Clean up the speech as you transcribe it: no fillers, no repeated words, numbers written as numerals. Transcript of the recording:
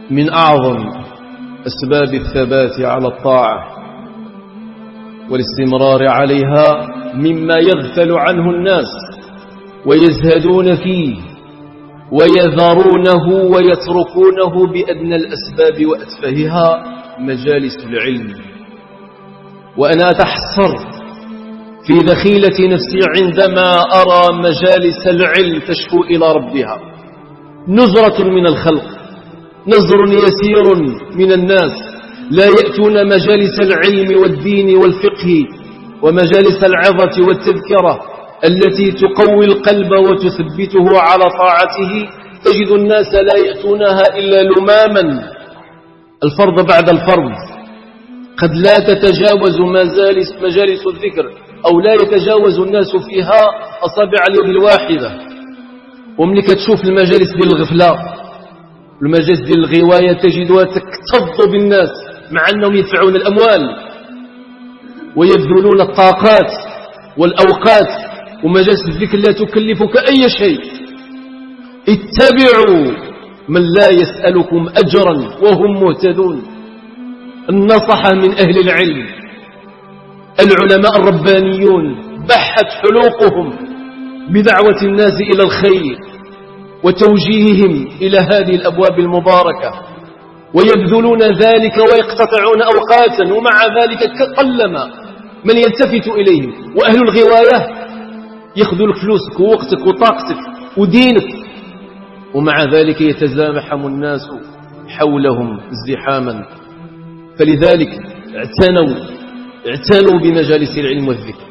من أعظم أسباب الثبات على الطاعة والاستمرار عليها مما يغفل عنه الناس ويزهدون فيه ويذرونه ويتركونه بأدنى الأسباب وأتفهها مجالس العلم. وأنا أتحسر في دخيلة نفسي عندما أرى مجالس العلم تشكو إلى ربها. نزرة من الخلق، نزر يسير من الناس لا يأتون مجالس العلم والدين والفقه ومجالس العظة والتذكرة التي تقوي القلب وتثبته على طاعته. تجد الناس لا يأتونها إلا لماما، الفرض بعد الفرض. قد لا تتجاوز مجالس الذكر أو لا يتجاوز الناس فيها أصابع اليد الواحدة. وملك تشوف المجالس ديال الغفلة، المجالس ديال الغواية، تجدها تكتظ بالناس مع أنهم يدفعون الأموال ويبذلون الطاقات والأوقات، ومجالس الذكر لا تكلفك أي شيء. اتبعوا من لا يسألكم أجرا وهم مهتدون. النصح من أهل العلم، العلماء الربانيون بحت حلوقهم بدعوة الناس إلى الخير وتوجيههم إلى هذه الأبواب المباركة، ويبذلون ذلك ويقتطعون أوقاتا، ومع ذلك قلما من يلتفت إليهم. وأهل الغواية يأخذوا لك فلوسك ووقتك وطاقتك ودينك، ومع ذلك يتزاحم الناس حولهم ازدحاما. فلذلك اعتنوا بمجالس العلم والذكر.